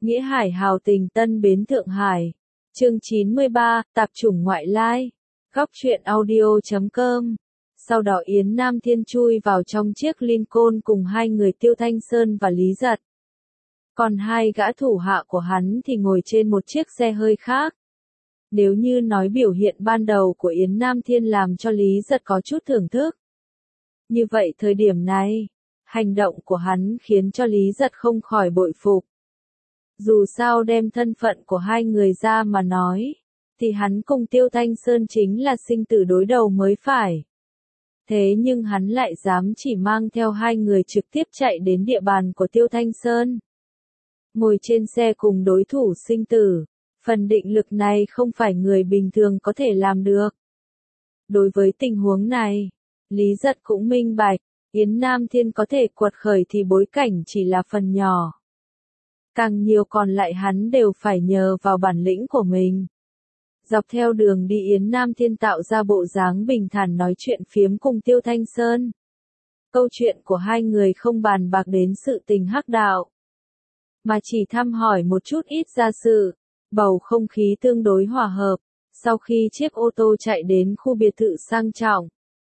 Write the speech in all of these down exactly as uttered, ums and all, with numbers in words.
Nghĩa Hải hào tình Tân Bến Thượng Hải. Chương chín mươi ba, Tạp chủng ngoại lai. Góc truyện audio chấm com. Sau đó Yến Nam Thiên chui vào trong chiếc Lincoln cùng hai người Tiêu Thanh Sơn và Lý Giật. Còn hai gã thủ hạ của hắn thì ngồi trên một chiếc xe hơi khác. Nếu như nói biểu hiện ban đầu của Yến Nam Thiên làm cho Lý Giật có chút thưởng thức. Như vậy thời điểm này, hành động của hắn khiến cho Lý Giật không khỏi bội phục. Dù sao đem thân phận của hai người ra mà nói, thì hắn cùng Tiêu Thanh Sơn chính là sinh tử đối đầu mới phải. Thế nhưng hắn lại dám chỉ mang theo hai người trực tiếp chạy đến địa bàn của Tiêu Thanh Sơn. Ngồi trên xe cùng đối thủ sinh tử, phần định lực này không phải người bình thường có thể làm được. Đối với tình huống này, Lý Giật cũng minh bạch, Yến Nam Thiên có thể quật khởi thì bối cảnh chỉ là phần nhỏ. Càng nhiều còn lại hắn đều phải nhờ vào bản lĩnh của mình. Dọc theo đường đi Yến Nam Thiên tạo ra bộ dáng bình thản nói chuyện phiếm cùng Tiêu Thanh Sơn. Câu chuyện của hai người không bàn bạc đến sự tình hắc đạo, mà chỉ thăm hỏi một chút ít gia sự, bầu không khí tương đối hòa hợp. Sau khi chiếc ô tô chạy đến khu biệt thự sang trọng,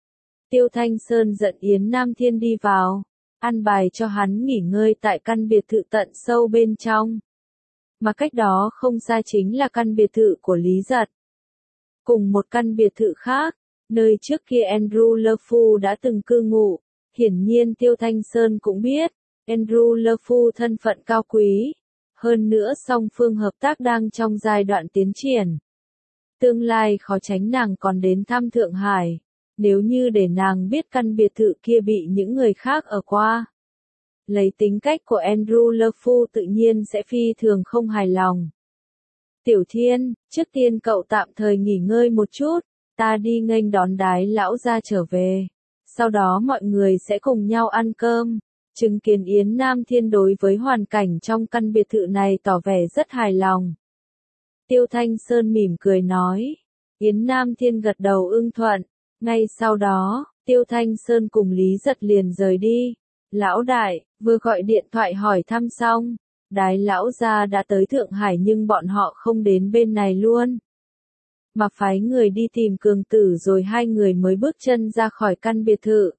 Tiêu Thanh Sơn dẫn Yến Nam Thiên đi vào, ăn bài cho hắn nghỉ ngơi tại căn biệt thự tận sâu bên trong. Mà cách đó không xa chính là căn biệt thự của Lý Giật. Cùng một căn biệt thự khác, nơi trước kia Andrew Lefu đã từng cư ngụ, hiển nhiên Tiêu Thanh Sơn cũng biết, Andrew Lefu thân phận cao quý. Hơn nữa song phương hợp tác đang trong giai đoạn tiến triển. Tương lai khó tránh nàng còn đến thăm Thượng Hải. Nếu như để nàng biết căn biệt thự kia bị những người khác ở qua, lấy tính cách của Andrew Lefu tự nhiên sẽ phi thường không hài lòng. Tiểu Thiên, trước tiên cậu tạm thời nghỉ ngơi một chút, ta đi nghênh đón Đái lão gia trở về. Sau đó mọi người sẽ cùng nhau ăn cơm. Chứng kiến Yến Nam Thiên đối với hoàn cảnh trong căn biệt thự này tỏ vẻ rất hài lòng. Tiêu Thanh Sơn mỉm cười nói. Yến Nam Thiên gật đầu ưng thuận. Ngay sau đó, Tiêu Thanh Sơn cùng Lý Giật liền rời đi. Lão đại, vừa gọi điện thoại hỏi thăm xong, Đái lão gia đã tới Thượng Hải nhưng bọn họ không đến bên này luôn. Mà phái người đi tìm Cường Tử rồi hai người mới bước chân ra khỏi căn biệt thự.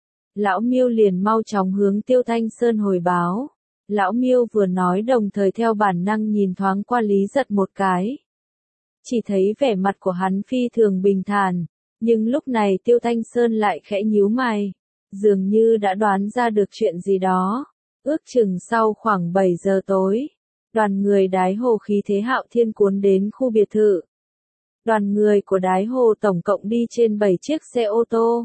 Lão Miêu liền mau chóng hướng Tiêu Thanh Sơn hồi báo. Lão Miêu vừa nói đồng thời theo bản năng nhìn thoáng qua Lý Giật một cái. Chỉ thấy vẻ mặt của hắn phi thường bình thản. Nhưng lúc này Tiêu Thanh Sơn lại khẽ nhíu mày, dường như đã đoán ra được chuyện gì đó. Ước chừng sau khoảng bảy giờ tối, đoàn người Đái Hồ khí thế hạo thiên cuốn đến khu biệt thự. Đoàn người của Đái Hồ tổng cộng đi trên bảy chiếc xe ô tô.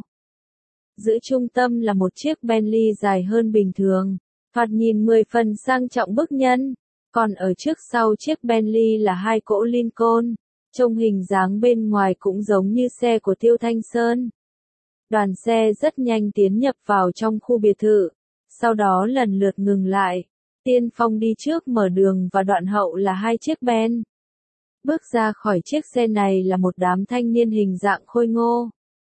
Giữa trung tâm là một chiếc Bentley dài hơn bình thường, thoạt nhìn mười phần sang trọng bức nhân, còn ở trước sau chiếc Bentley là hai cỗ Lincoln. Trông hình dáng bên ngoài cũng giống như xe của Tiêu Thanh Sơn. Đoàn xe rất nhanh tiến nhập vào trong khu biệt thự, sau đó lần lượt ngừng lại. Tiên Phong đi trước mở đường và đoạn hậu là hai chiếc Ben. Bước ra khỏi chiếc xe này là một đám thanh niên hình dạng khôi ngô.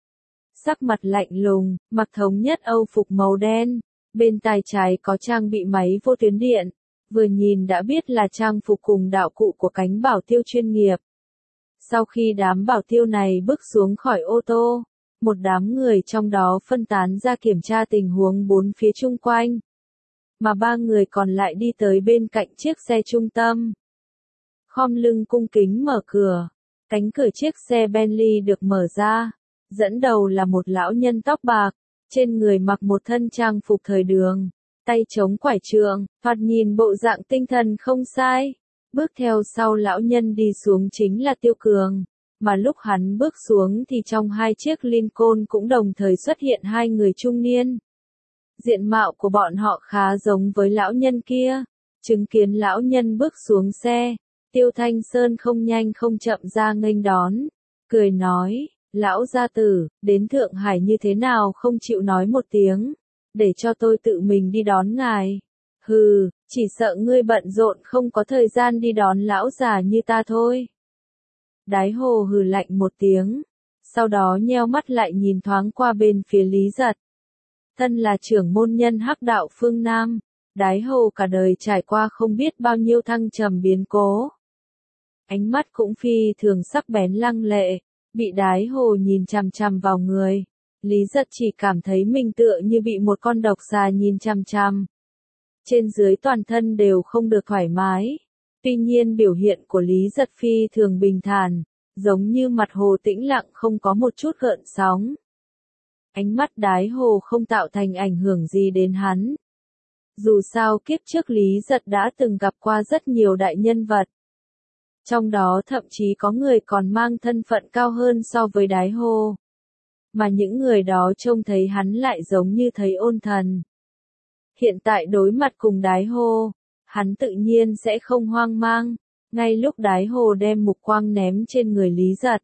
Sắc mặt lạnh lùng, mặc thống nhất Âu phục màu đen, bên tay trái có trang bị máy vô tuyến điện, vừa nhìn đã biết là trang phục cùng đạo cụ của cánh bảo tiêu chuyên nghiệp. Sau khi đám bảo tiêu này bước xuống khỏi ô tô, một đám người trong đó phân tán ra kiểm tra tình huống bốn phía chung quanh. Mà ba người còn lại đi tới bên cạnh chiếc xe trung tâm. Khom lưng cung kính mở cửa, cánh cửa chiếc xe Bentley được mở ra. Dẫn đầu là một lão nhân tóc bạc, trên người mặc một thân trang phục thời đường, tay chống quải trượng, thoạt nhìn bộ dạng tinh thần không sai. Bước theo sau lão nhân đi xuống chính là Tiêu Cường, mà lúc hắn bước xuống thì trong hai chiếc Lincoln cũng đồng thời xuất hiện hai người trung niên. Diện mạo của bọn họ khá giống với lão nhân kia. Chứng kiến lão nhân bước xuống xe, Tiêu Thanh Sơn không nhanh không chậm ra nghênh đón, cười nói, lão gia tử, đến Thượng Hải như thế nào không chịu nói một tiếng, để cho tôi tự mình đi đón ngài. Hừ, chỉ sợ ngươi bận rộn không có thời gian đi đón lão già như ta thôi. Đái Hồ hừ lạnh một tiếng, sau đó nheo mắt lại nhìn thoáng qua bên phía Lý Giật. Thân là trưởng môn nhân hắc đạo phương Nam, Đái Hồ cả đời trải qua không biết bao nhiêu thăng trầm biến cố. Ánh mắt cũng phi thường sắc bén lăng lệ, bị Đái Hồ nhìn chằm chằm vào người. Lý Giật chỉ cảm thấy mình tựa như bị một con độc xà nhìn chằm chằm. Trên dưới toàn thân đều không được thoải mái. Tuy nhiên biểu hiện của Lý Giật phi thường bình thản, giống như mặt hồ tĩnh lặng không có một chút gợn sóng. Ánh mắt Đái Hồ không tạo thành ảnh hưởng gì đến hắn. Dù sao kiếp trước Lý Giật đã từng gặp qua rất nhiều đại nhân vật. Trong đó thậm chí có người còn mang thân phận cao hơn so với Đái Hồ. Mà những người đó trông thấy hắn lại giống như thấy ôn thần. Hiện tại đối mặt cùng Đái Hồ, hắn tự nhiên sẽ không hoang mang, ngay lúc Đái Hồ đem mục quang ném trên người Lý Giật.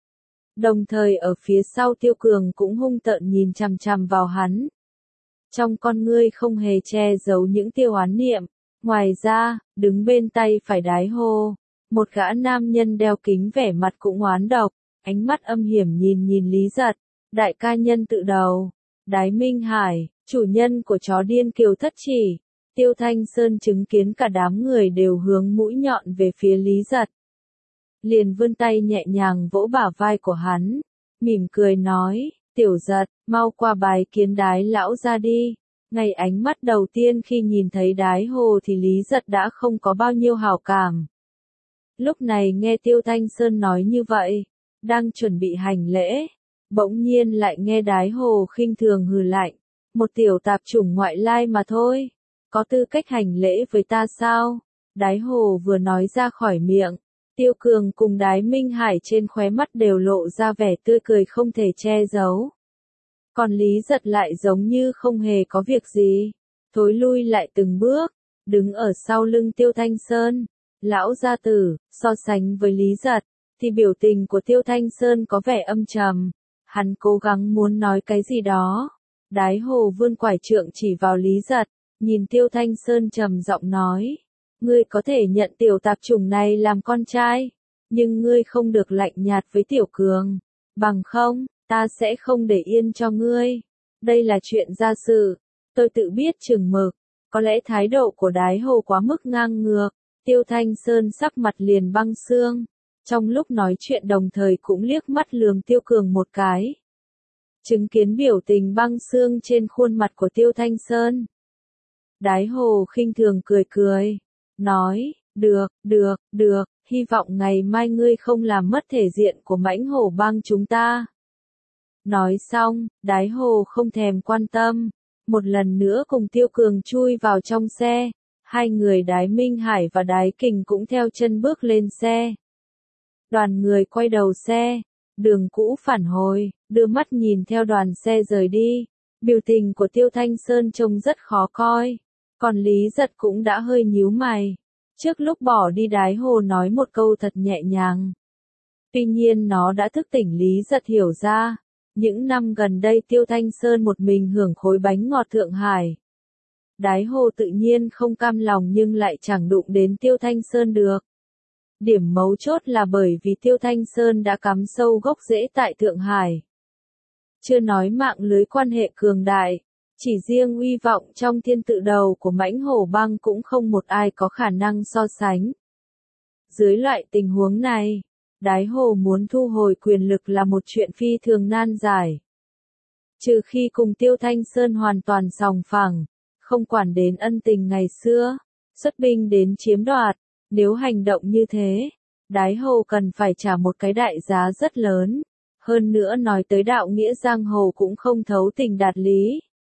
Đồng thời ở phía sau Tiêu Cường cũng hung tợn nhìn chằm chằm vào hắn. Trong con ngươi không hề che giấu những tiêu oán niệm. Ngoài ra, đứng bên tay phải Đái Hồ, một gã nam nhân đeo kính vẻ mặt cũng oán độc, ánh mắt âm hiểm nhìn nhìn Lý Giật. Đại ca nhân tự đầu, Đái Minh Hải, chủ nhân của chó điên Kiều Thất Chỉ. Tiêu Thanh Sơn chứng kiến cả đám người đều hướng mũi nhọn về phía Lý Giật. Liền vươn tay nhẹ nhàng vỗ bả vai của hắn, mỉm cười nói, Tiểu Giật, mau qua bài kiến Đái lão ra đi. Ngày ánh mắt đầu tiên khi nhìn thấy Đái Hồ thì Lý Giật đã không có bao nhiêu hảo cảm. Lúc này nghe Tiêu Thanh Sơn nói như vậy, đang chuẩn bị hành lễ, bỗng nhiên lại nghe Đái Hồ khinh thường hừ lạnh, một tiểu tạp chủng ngoại lai mà thôi, có tư cách hành lễ với ta sao? Đái Hồ vừa nói ra khỏi miệng, Tiêu Cường cùng Đái Minh Hải trên khóe mắt đều lộ ra vẻ tươi cười không thể che giấu. Còn Lý Giật lại giống như không hề có việc gì, thối lui lại từng bước, đứng ở sau lưng Tiêu Thanh Sơn. Lão gia tử, so sánh với Lý Giật, thì biểu tình của Tiêu Thanh Sơn có vẻ âm trầm. Hắn cố gắng muốn nói cái gì đó. Đái Hồ vươn quải trượng chỉ vào Lý Giật, nhìn Tiêu Thanh Sơn trầm giọng nói. Ngươi có thể nhận tiểu tạp chủng này làm con trai, nhưng ngươi không được lạnh nhạt với Tiểu Cường. Bằng không, ta sẽ không để yên cho ngươi. Đây là chuyện gia sự, tôi tự biết chừng mực. Có lẽ thái độ của Đái Hồ quá mức ngang ngược. Tiêu Thanh Sơn sắc mặt liền băng xương. Trong lúc nói chuyện đồng thời cũng liếc mắt lườm Tiêu Cường một cái. Chứng kiến biểu tình băng xương trên khuôn mặt của Tiêu Thanh Sơn. Đái Hồ khinh thường cười cười. Nói, được, được, được, hy vọng ngày mai ngươi không làm mất thể diện của mãnh hổ bang chúng ta. Nói xong, Đái Hồ không thèm quan tâm. Một lần nữa cùng Tiêu Cường chui vào trong xe. Hai người Đái Minh Hải và Đái Kình cũng theo chân bước lên xe. Đoàn người quay đầu xe, đường cũ phản hồi, đưa mắt nhìn theo đoàn xe rời đi. Biểu tình của Tiêu Thanh Sơn trông rất khó coi. Còn Lý Giật cũng đã hơi nhíu mày. Trước lúc bỏ đi Đái Hồ nói một câu thật nhẹ nhàng. Tuy nhiên nó đã thức tỉnh Lý Giật hiểu ra. Những năm gần đây Tiêu Thanh Sơn một mình hưởng khối bánh ngọt Thượng Hải. Đái Hồ tự nhiên không cam lòng nhưng lại chẳng đụng đến Tiêu Thanh Sơn được. Điểm mấu chốt là bởi vì Tiêu Thanh Sơn đã cắm sâu gốc rễ tại Thượng Hải. Chưa nói mạng lưới quan hệ cường đại, chỉ riêng uy vọng trong thiên tự đầu của mãnh hổ bang cũng không một ai có khả năng so sánh. Dưới loại tình huống này, Đái Hồ muốn thu hồi quyền lực là một chuyện phi thường nan giải. Trừ khi cùng Tiêu Thanh Sơn hoàn toàn sòng phẳng, không quản đến ân tình ngày xưa, xuất binh đến chiếm đoạt, nếu hành động như thế, Đái Hồ cần phải trả một cái đại giá rất lớn, hơn nữa nói tới đạo nghĩa giang hồ cũng không thấu tình đạt lý.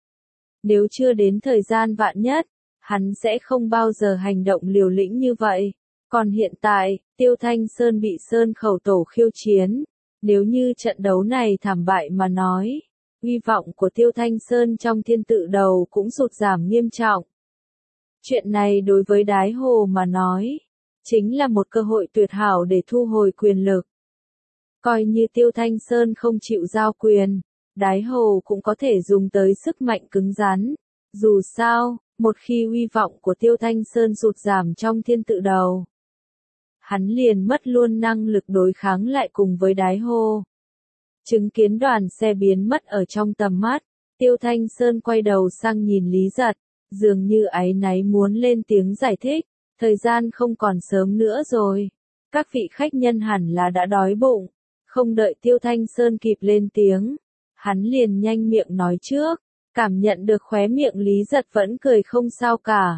Nếu chưa đến thời gian vạn nhất, hắn sẽ không bao giờ hành động liều lĩnh như vậy. Còn hiện tại, Tiêu Thanh Sơn bị Sơn Khẩu Tổ khiêu chiến, nếu như trận đấu này thảm bại mà nói, uy vọng của Tiêu Thanh Sơn trong thiên tự đầu cũng sụt giảm nghiêm trọng. Chuyện này đối với Đái Hồ mà nói, chính là một cơ hội tuyệt hảo để thu hồi quyền lực. Coi như Tiêu Thanh Sơn không chịu giao quyền, Đái Hồ cũng có thể dùng tới sức mạnh cứng rắn. Dù sao, một khi uy vọng của Tiêu Thanh Sơn sụt giảm trong thiên tự đầu, hắn liền mất luôn năng lực đối kháng lại cùng với Đái Hồ. Chứng kiến đoàn xe biến mất ở trong tầm mắt, Tiêu Thanh Sơn quay đầu sang nhìn Lý Giật, Dường như áy náy muốn lên tiếng giải thích, thời gian không còn sớm nữa rồi. Các vị khách nhân hẳn là đã đói bụng. Không đợi Tiêu Thanh Sơn kịp lên tiếng, hắn liền nhanh miệng nói trước, cảm nhận được khóe miệng Lý Giật vẫn cười không sao cả.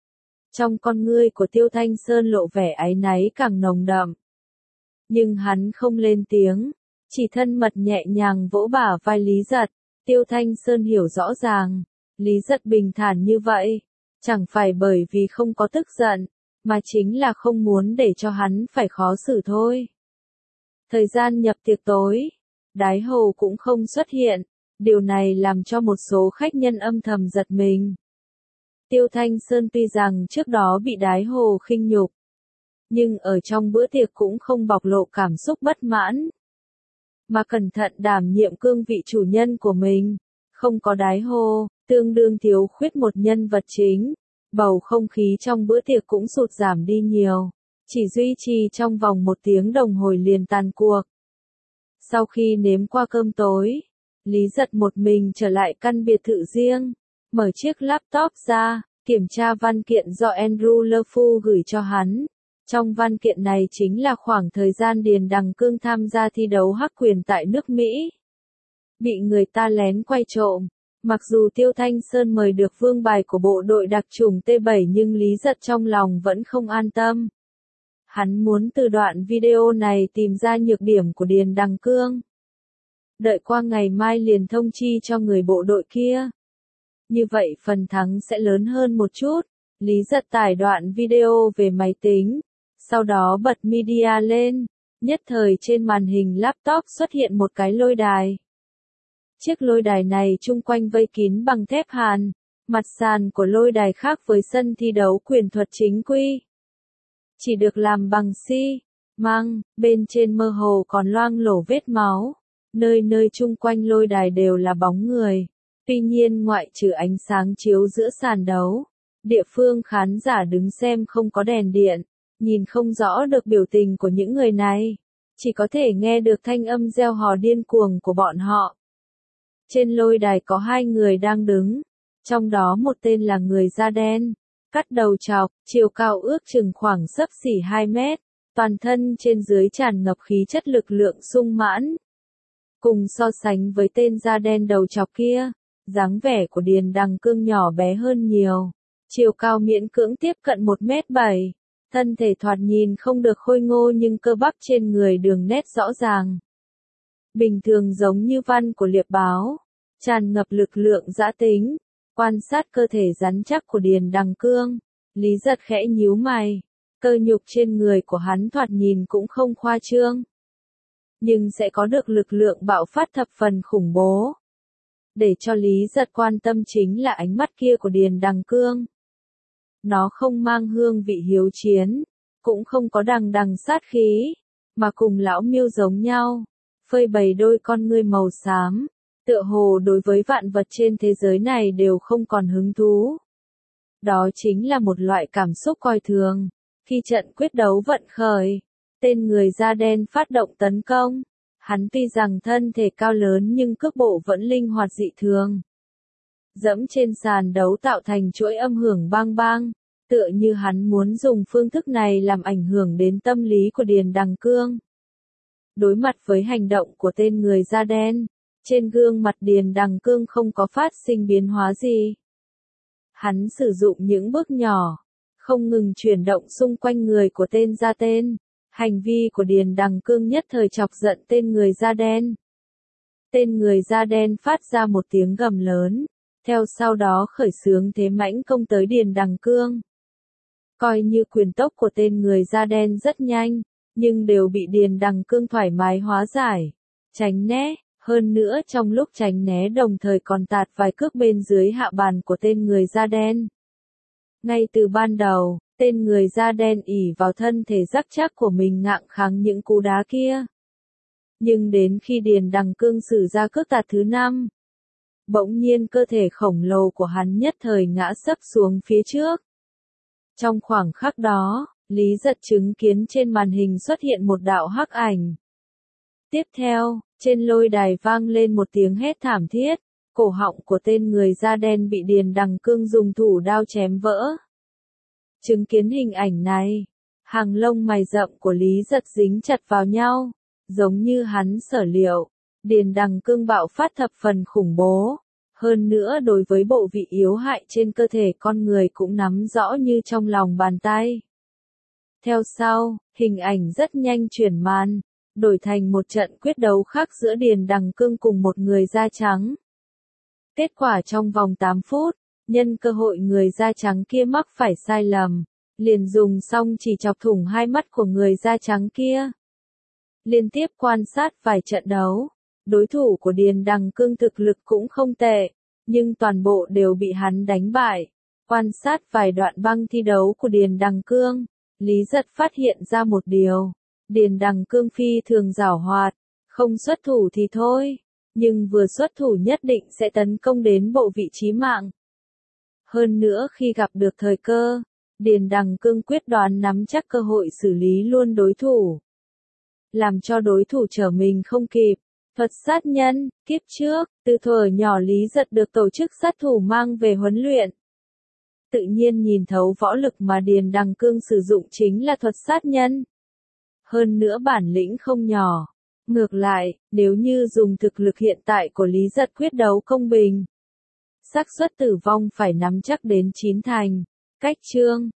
Trong con ngươi của Tiêu Thanh Sơn lộ vẻ áy náy càng nồng đậm. Nhưng hắn không lên tiếng, chỉ thân mật nhẹ nhàng vỗ bả vai Lý Giật. Tiêu Thanh Sơn hiểu rõ ràng, Lý Giật bình thản như vậy, chẳng phải bởi vì không có tức giận, mà chính là không muốn để cho hắn phải khó xử thôi. Thời gian nhập tiệc tối, Đái Hầu cũng không xuất hiện, điều này làm cho một số khách nhân âm thầm giật mình. Tiêu Thanh Sơn tuy rằng trước đó bị Đái Hầu khinh nhục, nhưng ở trong bữa tiệc cũng không bộc lộ cảm xúc bất mãn, mà cẩn thận đảm nhiệm cương vị chủ nhân của mình. Không có Đái Hầu, tương đương thiếu khuyết một nhân vật chính, bầu không khí trong bữa tiệc cũng sụt giảm đi nhiều, chỉ duy trì trong vòng một tiếng đồng hồ liền tàn cuộc. Sau khi nếm qua cơm tối, Lý Giật một mình trở lại căn biệt thự riêng, mở chiếc laptop ra, kiểm tra văn kiện do Andrew Lefu gửi cho hắn. Trong văn kiện này chính là khoảng thời gian Điền Đằng Cương tham gia thi đấu hắc quyền tại nước Mỹ. Bị người ta lén quay trộm. Mặc dù Tiêu Thanh Sơn mời được vương bài của bộ đội đặc chủng T bảy nhưng Lý Giật trong lòng vẫn không an tâm. Hắn muốn từ đoạn video này tìm ra nhược điểm của Điền Đằng Cương. Đợi qua ngày mai liền thông chi cho người bộ đội kia. Như vậy phần thắng sẽ lớn hơn một chút. Lý Giật tải đoạn video về máy tính, sau đó bật media lên. Nhất thời trên màn hình laptop xuất hiện một cái lôi đài. Chiếc lôi đài này chung quanh vây kín bằng thép hàn, mặt sàn của lôi đài khác với sân thi đấu quyền thuật chính quy. Chỉ được làm bằng xi măng, bên trên mơ hồ còn loang lổ vết máu, nơi nơi chung quanh lôi đài đều là bóng người. Tuy nhiên ngoại trừ ánh sáng chiếu giữa sàn đấu, địa phương khán giả đứng xem không có đèn điện, nhìn không rõ được biểu tình của những người này, chỉ có thể nghe được thanh âm reo hò điên cuồng của bọn họ. Trên lôi đài có hai người đang đứng, trong đó một tên là người da đen, cắt đầu chọc, chiều cao ước chừng khoảng xấp xỉ hai mét, toàn thân trên dưới tràn ngập khí chất lực lượng sung mãn. Cùng so sánh với tên da đen đầu chọc kia, dáng vẻ của Điền Đằng Cương nhỏ bé hơn nhiều, chiều cao miễn cưỡng tiếp cận một mét bảy, thân thể thoạt nhìn không được khôi ngô nhưng cơ bắp trên người đường nét rõ ràng. Bình thường giống như văn của liệp báo, tràn ngập lực lượng dã tính. Quan sát cơ thể rắn chắc của Điền Đằng Cương, Lý Giật khẽ nhíu mày, cơ nhục trên người của hắn thoạt nhìn cũng không khoa trương, nhưng sẽ có được lực lượng bạo phát thập phần khủng bố. Để cho Lý Giật quan tâm chính là ánh mắt kia của Điền Đằng Cương. Nó không mang hương vị hiếu chiến, cũng không có đằng đằng sát khí, mà cùng lão miêu giống nhau, phơi bày đôi con ngươi màu xám, tựa hồ đối với vạn vật trên thế giới này đều không còn hứng thú. Đó chính là một loại cảm xúc coi thường. Khi trận quyết đấu vận khởi, tên người da đen phát động tấn công. Hắn tuy rằng thân thể cao lớn nhưng cước bộ vẫn linh hoạt dị thường. Dẫm trên sàn đấu tạo thành chuỗi âm hưởng bang bang, tựa như hắn muốn dùng phương thức này làm ảnh hưởng đến tâm lý của Điền Đằng Cương. Đối mặt với hành động của tên người da đen, trên gương mặt Điền Đằng Cương không có phát sinh biến hóa gì. Hắn sử dụng những bước nhỏ, không ngừng chuyển động xung quanh người của tên da tên. Hành vi của Điền Đằng Cương nhất thời chọc giận tên người da đen. Tên người da đen phát ra một tiếng gầm lớn, theo sau đó khởi xướng thế mãnh công tới Điền Đằng Cương. Coi như quyền tốc của tên người da đen rất nhanh, nhưng đều bị Điền Đằng Cương thoải mái hóa giải, tránh né. Hơn nữa trong lúc tránh né đồng thời còn tạt vài cước bên dưới hạ bàn của tên người da đen. Ngay từ ban đầu, tên người da đen ỷ vào thân thể rắn chắc của mình ngạng kháng những cú đá kia. Nhưng đến khi Điền Đằng Cương sử ra cước tạt thứ năm, bỗng nhiên cơ thể khổng lồ của hắn nhất thời ngã sấp xuống phía trước. Trong khoảng khắc đó, Lý Giật chứng kiến trên màn hình xuất hiện một đạo hắc ảnh. Tiếp theo, trên lôi đài vang lên một tiếng hét thảm thiết, cổ họng của tên người da đen bị Điền Đằng Cương dùng thủ đao chém vỡ. Chứng kiến hình ảnh này, hàng lông mày rậm của Lý Giật dính chặt vào nhau, giống như hắn sở liệu, Điền Đằng Cương bạo phát thập phần khủng bố. Hơn nữa đối với bộ vị yếu hại trên cơ thể con người cũng nắm rõ như trong lòng bàn tay. Theo sau, hình ảnh rất nhanh chuyển màn, đổi thành một trận quyết đấu khác giữa Điền Đằng Cương cùng một người da trắng. Kết quả trong vòng tám phút, nhân cơ hội người da trắng kia mắc phải sai lầm, liền dùng xong chỉ chọc thủng hai mắt của người da trắng kia. Liên tiếp quan sát vài trận đấu, đối thủ của Điền Đằng Cương thực lực cũng không tệ, nhưng toàn bộ đều bị hắn đánh bại. Quan sát vài đoạn băng thi đấu của Điền Đằng Cương, Lý Giật phát hiện ra một điều, Điền Đằng Cương phi thường giảo hoạt, không xuất thủ thì thôi, nhưng vừa xuất thủ nhất định sẽ tấn công đến bộ vị chí mạng. Hơn nữa khi gặp được thời cơ, Điền Đằng Cương quyết đoán nắm chắc cơ hội xử lý luôn đối thủ, làm cho đối thủ trở mình không kịp. Thuật sát nhân, kiếp trước, từ thuở nhỏ Lý Giật được tổ chức sát thủ mang về huấn luyện. Tự nhiên nhìn thấu võ lực mà Điền Đằng Cương sử dụng chính là thuật sát nhân. Hơn nữa bản lĩnh không nhỏ. Ngược lại, nếu như dùng thực lực hiện tại của Lý Giật quyết đấu công bình, xác suất tử vong phải nắm chắc đến chín thành. Cách chương